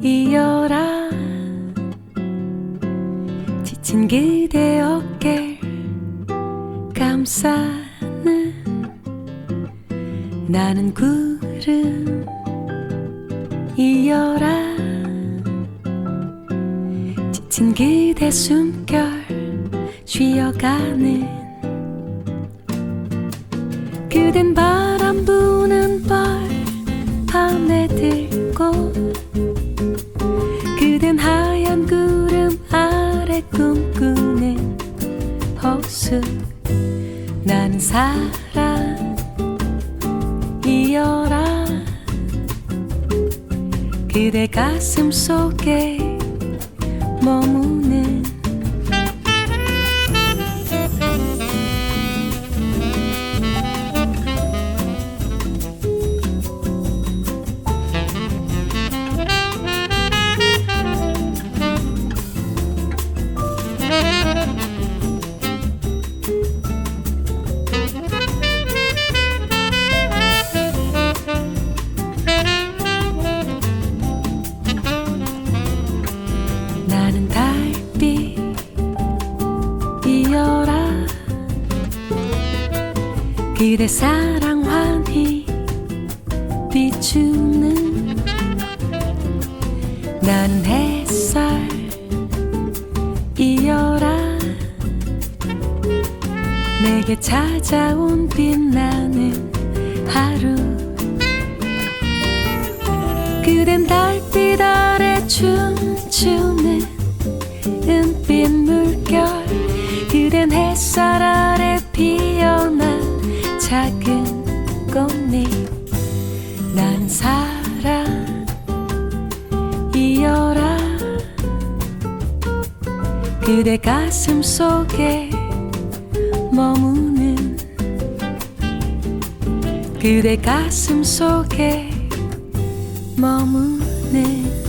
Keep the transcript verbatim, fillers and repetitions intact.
이어라 지친 그대 어깨를 감싸는 나는 구름 이어라 지친 그대 숨결 쉬어가는 그댄 바람 부는 벌 밤에 들고 그댄 하얀 구름 아래 꿈꾸는 호수 나는 사랑 이어라 그대 가슴 속에 머무는 나는 달빛 이어라 그대 사랑 환히 비추는 나는 햇살 이어라 내게 찾아온 빛나는 하루 그댄 달빛 아래 춤추는 은빛 물결 그댄 햇살 아래 피어난 작은 꽃잎 난 사랑 이어라 그대 가슴 속에 머무는 그대 가슴 속에 머무는